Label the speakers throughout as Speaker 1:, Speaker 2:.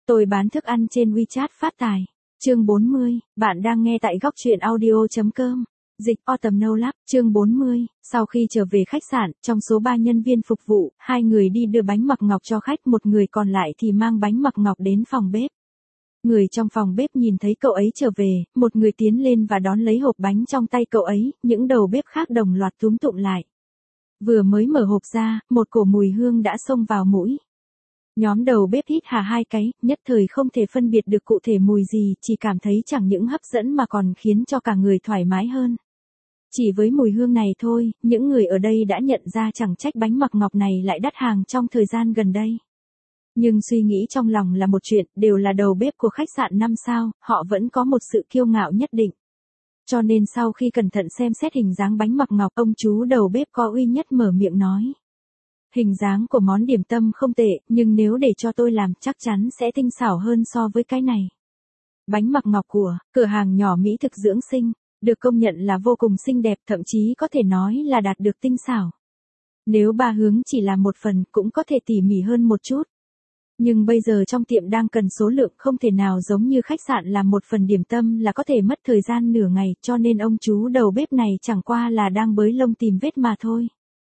Speaker 1: Tôi bán thức ăn trên WeChat phát tài. Chương 40, bạn đang nghe tại góc truyện audio.com. Dịch Autumn No Lab, chương 40, sau khi trở về khách sạn, trong số 3 nhân viên phục vụ, 2 người đi đưa bánh mặc ngọc cho khách, một người còn lại thì mang bánh mặc ngọc đến phòng bếp. Người trong phòng bếp nhìn thấy cậu ấy trở về, một người tiến lên và đón lấy hộp bánh trong tay cậu ấy, những đầu bếp khác đồng loạt túm tụm lại. Vừa mới mở hộp ra, một cổ mùi hương đã xông vào mũi. Nhóm đầu bếp hít hà 2 cái, nhất thời không thể phân biệt được cụ thể mùi gì, chỉ cảm thấy chẳng những hấp dẫn mà còn khiến cho cả người thoải mái hơn. Chỉ với mùi hương này thôi, những người ở đây đã nhận ra chẳng trách bánh mặc ngọc này lại đắt hàng trong thời gian gần đây. Nhưng suy nghĩ trong lòng là một chuyện, đều là đầu bếp của khách sạn 5 sao, họ vẫn có một sự kiêu ngạo nhất định. Cho nên sau khi cẩn thận xem xét hình dáng bánh mặc ngọc, ông chú đầu bếp có uy nhất mở miệng nói. Hình dáng của món điểm tâm không tệ, nhưng nếu để cho tôi làm chắc chắn sẽ tinh xảo hơn so với cái này. Bánh mặc ngọc của cửa hàng nhỏ mỹ thực dưỡng sinh, được công nhận là vô cùng xinh đẹp, thậm chí có thể nói là đạt được tinh xảo. Nếu bà hướng chỉ làm một phần cũng có thể tỉ mỉ hơn một chút. Nhưng bây giờ trong tiệm đang cần số lượng, không thể nào giống như khách sạn làm một phần điểm tâm là có thể mất thời gian nửa ngày, cho nên ông chú đầu bếp này chẳng qua là đang bới lông tìm vết mà thôi.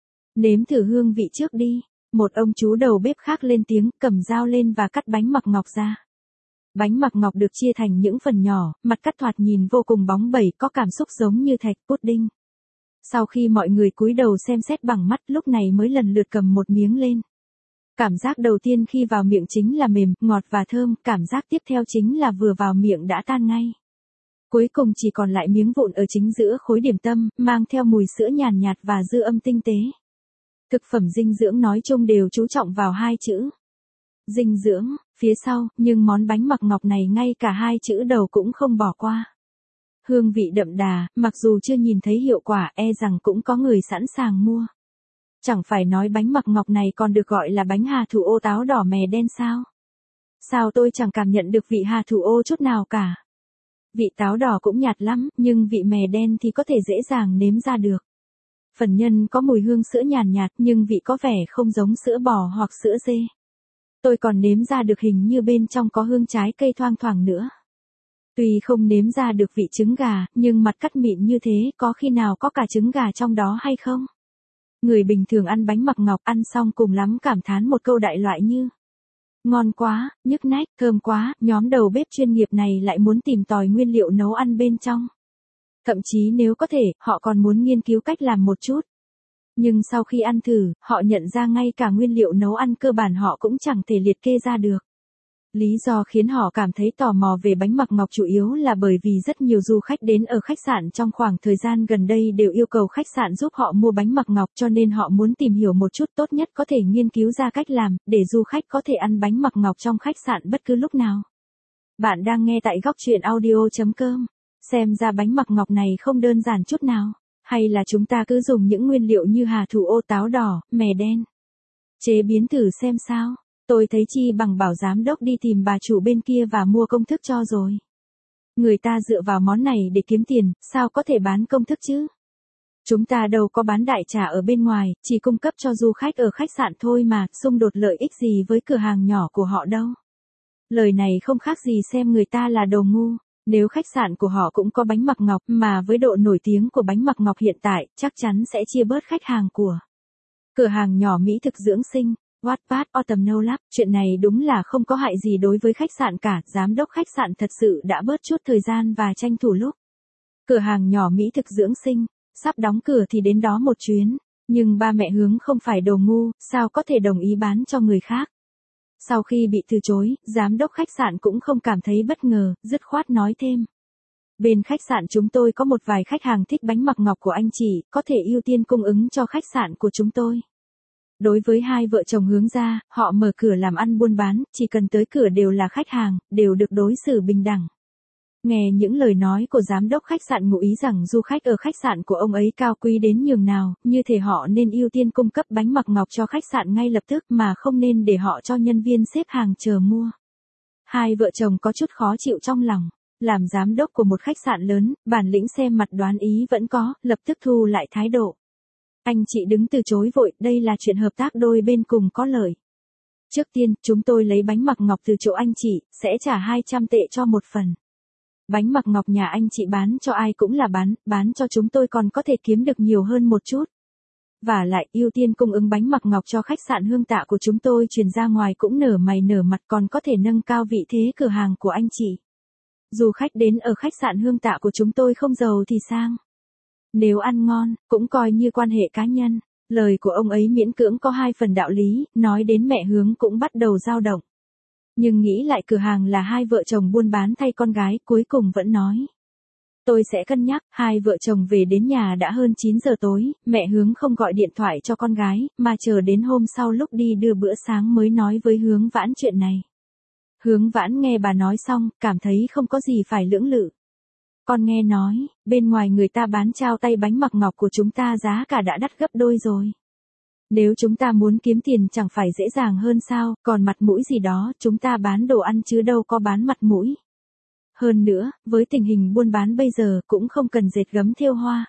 Speaker 1: Nếm thử hương vị trước đi. Một ông chú đầu bếp khác lên tiếng, cầm dao lên và cắt bánh mặc ngọc ra. Bánh mặc ngọc được chia thành những phần nhỏ, mặt cắt thoạt nhìn vô cùng bóng bẩy, có cảm xúc giống như thạch pudding. Sau khi mọi người cúi đầu xem xét bằng mắt, lúc này mới lần lượt cầm một miếng lên. Cảm giác đầu tiên khi vào miệng chính là mềm, ngọt và thơm, cảm giác tiếp theo chính là vừa vào miệng đã tan ngay. Cuối cùng chỉ còn lại miếng vụn ở chính giữa khối điểm tâm, mang theo mùi sữa nhàn nhạt và dư âm tinh tế. Thực phẩm dinh dưỡng nói chung đều chú trọng vào 2 chữ dinh dưỡng, phía sau, nhưng món bánh mặc ngọc này ngay cả 2 chữ đầu cũng không bỏ qua. Hương vị đậm đà, mặc dù chưa nhìn thấy hiệu quả, e rằng cũng có người sẵn sàng mua. Chẳng phải nói bánh mặc ngọc này còn được gọi là bánh hà thủ ô táo đỏ mè đen sao? Sao tôi chẳng cảm nhận được vị hà thủ ô chút nào cả? Vị táo đỏ cũng nhạt lắm, nhưng vị mè đen thì có thể dễ dàng nếm ra được. Phần nhân có mùi hương sữa nhàn nhạt, nhưng vị có vẻ không giống sữa bò hoặc sữa dê. Tôi còn nếm ra được hình như bên trong có hương trái cây thoang thoảng nữa. Tuy không nếm ra được vị trứng gà, nhưng mặt cắt mịn như thế, có khi nào có cả trứng gà trong đó hay không? Người bình thường ăn bánh mặc ngọc ăn xong cùng lắm cảm thán một câu đại loại như ngon quá, nhức nách, thơm quá, nhóm đầu bếp chuyên nghiệp này lại muốn tìm tòi nguyên liệu nấu ăn bên trong. Thậm chí nếu có thể, họ còn muốn nghiên cứu cách làm một chút. Nhưng sau khi ăn thử, họ nhận ra ngay cả nguyên liệu nấu ăn cơ bản họ cũng chẳng thể liệt kê ra được. Lý do khiến họ cảm thấy tò mò về bánh mặc ngọc chủ yếu là bởi vì rất nhiều du khách đến ở khách sạn trong khoảng thời gian gần đây đều yêu cầu khách sạn giúp họ mua bánh mặc ngọc, cho nên họ muốn tìm hiểu một chút, tốt nhất có thể nghiên cứu ra cách làm, để du khách có thể ăn bánh mặc ngọc trong khách sạn bất cứ lúc nào. Bạn đang nghe tại góc truyện audio.com. Xem ra bánh mặc ngọc này không đơn giản chút nào. Hay là chúng ta cứ dùng những nguyên liệu như hà thủ ô táo đỏ, mè đen. Chế biến thử xem sao. Tôi thấy chi bằng bảo giám đốc đi tìm bà chủ bên kia và mua công thức cho rồi. Người ta dựa vào món này để kiếm tiền, sao có thể bán công thức chứ? Chúng ta đâu có bán đại trà ở bên ngoài, chỉ cung cấp cho du khách ở khách sạn thôi mà, xung đột lợi ích gì với cửa hàng nhỏ của họ đâu. Lời này không khác gì xem người ta là đồ ngu. Nếu khách sạn của họ cũng có bánh mặc ngọc, mà với độ nổi tiếng của bánh mặc ngọc hiện tại, chắc chắn sẽ chia bớt khách hàng của cửa hàng nhỏ mỹ thực dưỡng sinh. Wattpad Autumn No Lab, chuyện này đúng là không có hại gì đối với khách sạn cả, giám đốc khách sạn thật sự đã bớt chút thời gian và tranh thủ lúc. Cửa hàng nhỏ mỹ thực dưỡng sinh, sắp đóng cửa thì đến đó một chuyến, nhưng ba mẹ Hướng không phải đồ ngu, sao có thể đồng ý bán cho người khác. Sau khi bị từ chối, giám đốc khách sạn cũng không cảm thấy bất ngờ, dứt khoát nói thêm. Bên khách sạn chúng tôi có một vài khách hàng thích bánh mặc ngọc của anh chị, có thể ưu tiên cung ứng cho khách sạn của chúng tôi. Đối với hai vợ chồng Hướng gia, họ mở cửa làm ăn buôn bán, chỉ cần tới cửa đều là khách hàng, đều được đối xử bình đẳng. Nghe những lời nói của giám đốc khách sạn ngụ ý rằng du khách ở khách sạn của ông ấy cao quý đến nhường nào, như thể họ nên ưu tiên cung cấp bánh mặc ngọc cho khách sạn ngay lập tức mà không nên để họ cho nhân viên xếp hàng chờ mua. Hai vợ chồng có chút khó chịu trong lòng. Làm giám đốc của một khách sạn lớn, bản lĩnh xem mặt đoán ý vẫn có, lập tức thu lại thái độ. Anh chị đứng từ chối vội, đây là chuyện hợp tác đôi bên cùng có lợi. Trước tiên, chúng tôi lấy bánh mặc ngọc từ chỗ anh chị, sẽ trả 200 tệ cho một phần. Bánh mặc ngọc nhà anh chị bán cho ai cũng là bán cho chúng tôi còn có thể kiếm được nhiều hơn một chút. Và lại, ưu tiên cung ứng bánh mặc ngọc cho khách sạn Hương Tạ của chúng tôi truyền ra ngoài cũng nở mày nở mặt, còn có thể nâng cao vị thế cửa hàng của anh chị. Dù khách đến ở khách sạn Hương Tạ của chúng tôi không giàu thì sang. Nếu ăn ngon, cũng coi như quan hệ cá nhân. Lời của ông ấy miễn cưỡng có 2 phần đạo lý, nói đến mẹ Hướng cũng bắt đầu dao động. Nhưng nghĩ lại cửa hàng là hai vợ chồng buôn bán thay con gái, cuối cùng vẫn nói. Tôi sẽ cân nhắc. Hai vợ chồng về đến nhà đã hơn 9 giờ tối, mẹ Hướng không gọi điện thoại cho con gái, mà chờ đến hôm sau lúc đi đưa bữa sáng mới nói với Hướng Vãn chuyện này. Hướng Vãn nghe bà nói xong, cảm thấy không có gì phải lưỡng lự. Con nghe nói, bên ngoài người ta bán trao tay bánh mặc ngọc của chúng ta giá cả đã đắt gấp đôi rồi. Nếu chúng ta muốn kiếm tiền chẳng phải dễ dàng hơn sao, còn mặt mũi gì đó, chúng ta bán đồ ăn chứ đâu có bán mặt mũi. Hơn nữa, với tình hình buôn bán bây giờ cũng không cần dệt gấm thêu hoa.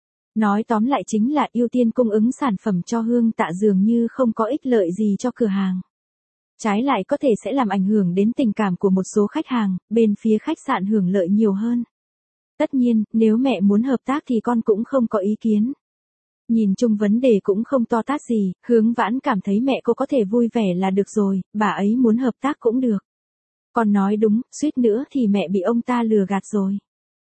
Speaker 1: Nói tóm lại chính là ưu tiên cung ứng sản phẩm cho Hương Tạ dường như không có ích lợi gì cho cửa hàng. Trái lại có thể sẽ làm ảnh hưởng đến tình cảm của một số khách hàng, bên phía khách sạn hưởng lợi nhiều hơn. Tất nhiên, nếu mẹ muốn hợp tác thì con cũng không có ý kiến. Nhìn chung vấn đề cũng không to tát gì, Hướng Vãn cảm thấy mẹ cô có thể vui vẻ là được rồi, bà ấy muốn hợp tác cũng được. Con nói đúng, suýt nữa thì mẹ bị ông ta lừa gạt rồi.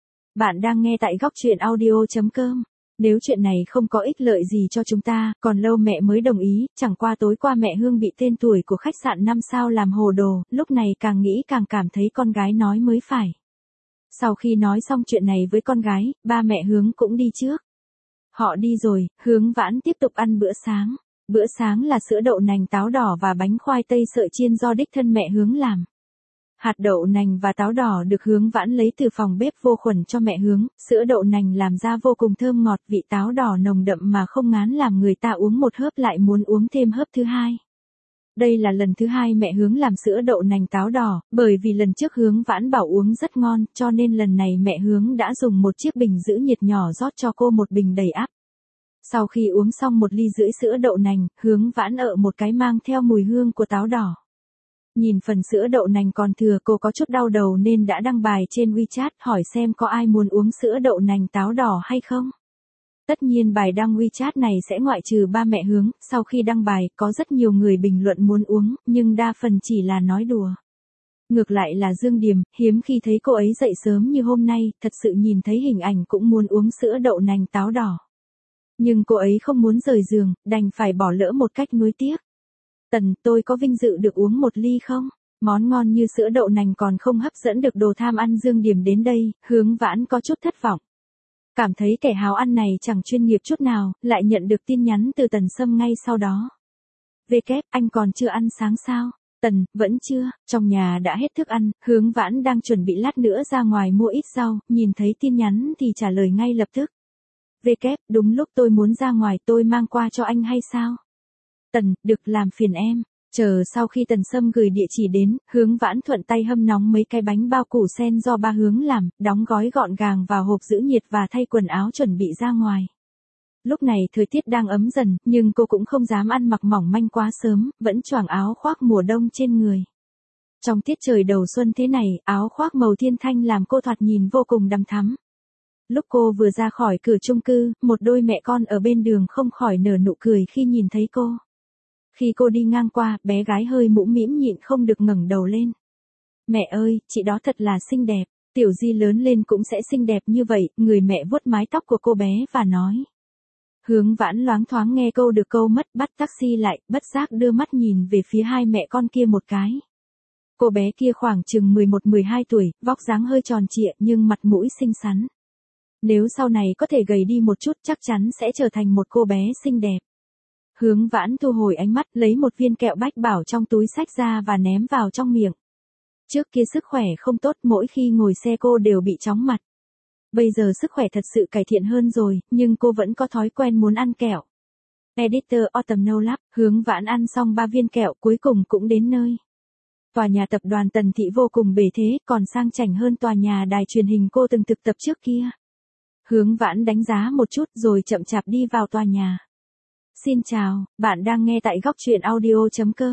Speaker 1: Bạn đang nghe tại góc truyện audio.com. Nếu chuyện này không có ích lợi gì cho chúng ta, còn lâu mẹ mới đồng ý, chẳng qua tối qua mẹ Hương bị tên tuổi của khách sạn 5 sao làm hồ đồ, lúc này càng nghĩ càng cảm thấy con gái nói mới phải. Sau khi nói xong chuyện này với con gái, ba mẹ Hướng cũng đi trước. Họ đi rồi, Hướng Vãn tiếp tục ăn bữa sáng. Bữa sáng là sữa đậu nành táo đỏ và bánh khoai tây sợi chiên do đích thân mẹ Hướng làm. Hạt đậu nành và táo đỏ được Hướng Vãn lấy từ phòng bếp vô khuẩn cho mẹ Hướng, sữa đậu nành làm ra vô cùng thơm ngọt, vị táo đỏ nồng đậm mà không ngán làm người ta uống một hớp lại muốn uống thêm hớp thứ hai. Đây là lần thứ hai mẹ Hướng làm sữa đậu nành táo đỏ, bởi vì lần trước Hướng Vãn bảo uống rất ngon, cho nên lần này mẹ Hướng đã dùng một chiếc bình giữ nhiệt nhỏ rót cho cô một bình đầy ắp. Sau khi uống xong 1,5 ly sữa đậu nành, Hướng Vãn ợ một cái mang theo mùi hương của táo đỏ. Nhìn phần sữa đậu nành còn thừa cô có chút đau đầu nên đã đăng bài trên WeChat hỏi xem có ai muốn uống sữa đậu nành táo đỏ hay không. Tất nhiên bài đăng WeChat này sẽ ngoại trừ ba mẹ Hướng, sau khi đăng bài có rất nhiều người bình luận muốn uống, nhưng đa phần chỉ là nói đùa. Ngược lại là Dương Điềm, hiếm khi thấy cô ấy dậy sớm như hôm nay, thật sự nhìn thấy hình ảnh cũng muốn uống sữa đậu nành táo đỏ. Nhưng cô ấy không muốn rời giường, đành phải bỏ lỡ một cách nuối tiếc. Tần, tôi có vinh dự được uống 1 ly không? Món ngon như sữa đậu nành còn không hấp dẫn được đồ tham ăn Dương Điềm đến đây, Hướng Vãn có chút thất vọng. Cảm thấy kẻ háo ăn này chẳng chuyên nghiệp chút nào, lại nhận được tin nhắn từ Tần Sâm ngay sau đó. Anh còn chưa ăn sáng sao? Tần, vẫn chưa, trong nhà đã hết thức ăn, Hướng Vãn đang chuẩn bị lát nữa ra ngoài mua ít rau, nhìn thấy tin nhắn thì trả lời ngay lập tức. Đúng lúc tôi muốn ra ngoài tôi mang qua cho anh hay sao? Tần, được làm phiền em. Chờ sau khi Tần Sâm gửi địa chỉ đến, Hướng Vãn thuận tay hâm nóng mấy cái bánh bao củ sen do ba Hướng làm, đóng gói gọn gàng vào hộp giữ nhiệt và thay quần áo chuẩn bị ra ngoài. Lúc này thời tiết đang ấm dần, nhưng cô cũng không dám ăn mặc mỏng manh quá sớm, vẫn choàng áo khoác mùa đông trên người. Trong tiết trời đầu xuân thế này, áo khoác màu thiên thanh làm cô thoạt nhìn vô cùng đằm thắm. Lúc cô vừa ra khỏi cửa chung cư, một đôi mẹ con ở bên đường không khỏi nở nụ cười khi nhìn thấy cô. Khi cô đi ngang qua, bé gái hơi mũm mĩm nhịn không được ngẩng đầu lên. Mẹ ơi, chị đó thật là xinh đẹp, Tiểu Di lớn lên cũng sẽ xinh đẹp như vậy, người mẹ vuốt mái tóc của cô bé và nói. Hướng Vãn loáng thoáng nghe câu được câu mất, bắt taxi lại, bất giác đưa mắt nhìn về phía hai mẹ con kia một cái. Cô bé kia khoảng chừng 11-12 tuổi, vóc dáng hơi tròn trịa nhưng mặt mũi xinh xắn. Nếu sau này có thể gầy đi một chút chắc chắn sẽ trở thành một cô bé xinh đẹp. Hướng Vãn thu hồi ánh mắt, lấy một viên kẹo Bách Bảo trong túi xách ra và ném vào trong miệng. Trước kia sức khỏe không tốt, mỗi khi ngồi xe cô đều bị chóng mặt. Bây giờ sức khỏe thật sự cải thiện hơn rồi, nhưng cô vẫn có thói quen muốn ăn kẹo. Editor Autumn No Lab, Hướng Vãn ăn xong 3 viên kẹo cuối cùng cũng đến nơi. Tòa nhà tập đoàn Tần Thị vô cùng bề thế, còn sang chảnh hơn tòa nhà đài truyền hình cô từng thực tập trước kia. Hướng Vãn đánh giá một chút rồi chậm chạp đi vào tòa nhà. Xin chào, bạn đang nghe tại góc truyện audio.com.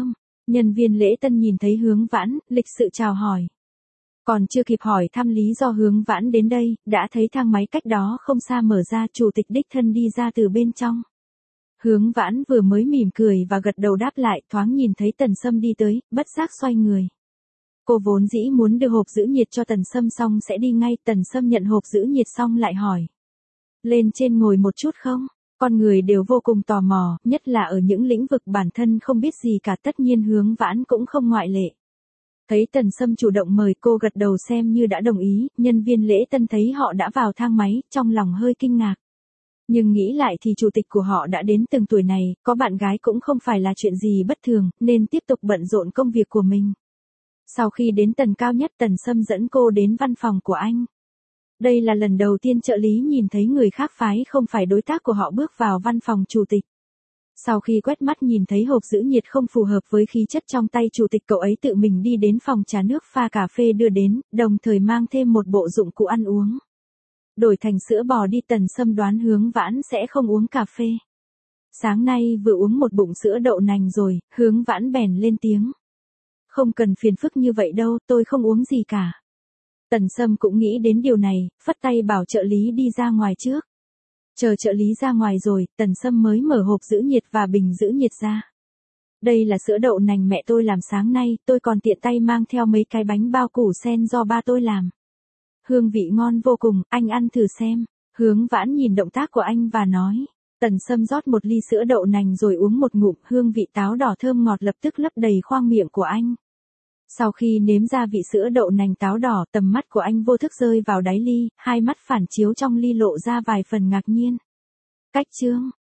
Speaker 1: Nhân viên lễ tân nhìn thấy Hướng Vãn, lịch sự chào hỏi. Còn chưa kịp hỏi thăm lý do Hướng Vãn đến đây, đã thấy thang máy cách đó không xa mở ra, chủ tịch đích thân đi ra từ bên trong. Hướng Vãn vừa mới mỉm cười và gật đầu đáp lại, thoáng nhìn thấy Tần Sâm đi tới, bất giác xoay người. Cô vốn dĩ muốn đưa hộp giữ nhiệt cho Tần Sâm xong sẽ đi ngay, Tần Sâm nhận hộp giữ nhiệt xong lại hỏi. Lên trên ngồi một chút không? Con người đều vô cùng tò mò, nhất là ở những lĩnh vực bản thân không biết gì cả, tất nhiên Hướng Vãn cũng không ngoại lệ. Thấy Tần Sâm chủ động mời, cô gật đầu xem như đã đồng ý, nhân viên lễ tân thấy họ đã vào thang máy, trong lòng hơi kinh ngạc. Nhưng nghĩ lại thì chủ tịch của họ đã đến từng tuổi này, có bạn gái cũng không phải là chuyện gì bất thường, nên tiếp tục bận rộn công việc của mình. Sau khi đến tầng cao nhất, Tần Sâm dẫn cô đến văn phòng của anh. Đây là lần đầu tiên trợ lý nhìn thấy người khác phái không phải đối tác của họ bước vào văn phòng chủ tịch. Sau khi quét mắt nhìn thấy hộp giữ nhiệt không phù hợp với khí chất trong tay chủ tịch, cậu ấy tự mình đi đến phòng trà nước pha cà phê đưa đến, đồng thời mang thêm một bộ dụng cụ ăn uống. Đổi thành sữa bò đi, Tần Sâm đoán Hướng Vãn sẽ không uống cà phê. Sáng nay vừa uống một bụng sữa đậu nành rồi, Hướng Vãn bèn lên tiếng. Không cần phiền phức như vậy đâu, tôi không uống gì cả. Tần Sâm cũng nghĩ đến điều này, phất tay bảo trợ lý đi ra ngoài trước. Chờ trợ lý ra ngoài rồi, Tần Sâm mới mở hộp giữ nhiệt và bình giữ nhiệt ra. Đây là sữa đậu nành mẹ tôi làm sáng nay, tôi còn tiện tay mang theo mấy cái bánh bao củ sen do ba tôi làm. Hương vị ngon vô cùng, anh ăn thử xem. Hướng Vãn nhìn động tác của anh và nói. Tần Sâm rót một ly sữa đậu nành rồi uống một ngụm, hương vị táo đỏ thơm ngọt lập tức lấp đầy khoang miệng của anh. Sau khi nếm ra vị sữa đậu nành táo đỏ, tầm mắt của anh vô thức rơi vào đáy ly, hai mắt phản chiếu trong ly lộ ra vài phần ngạc nhiên. Cách chương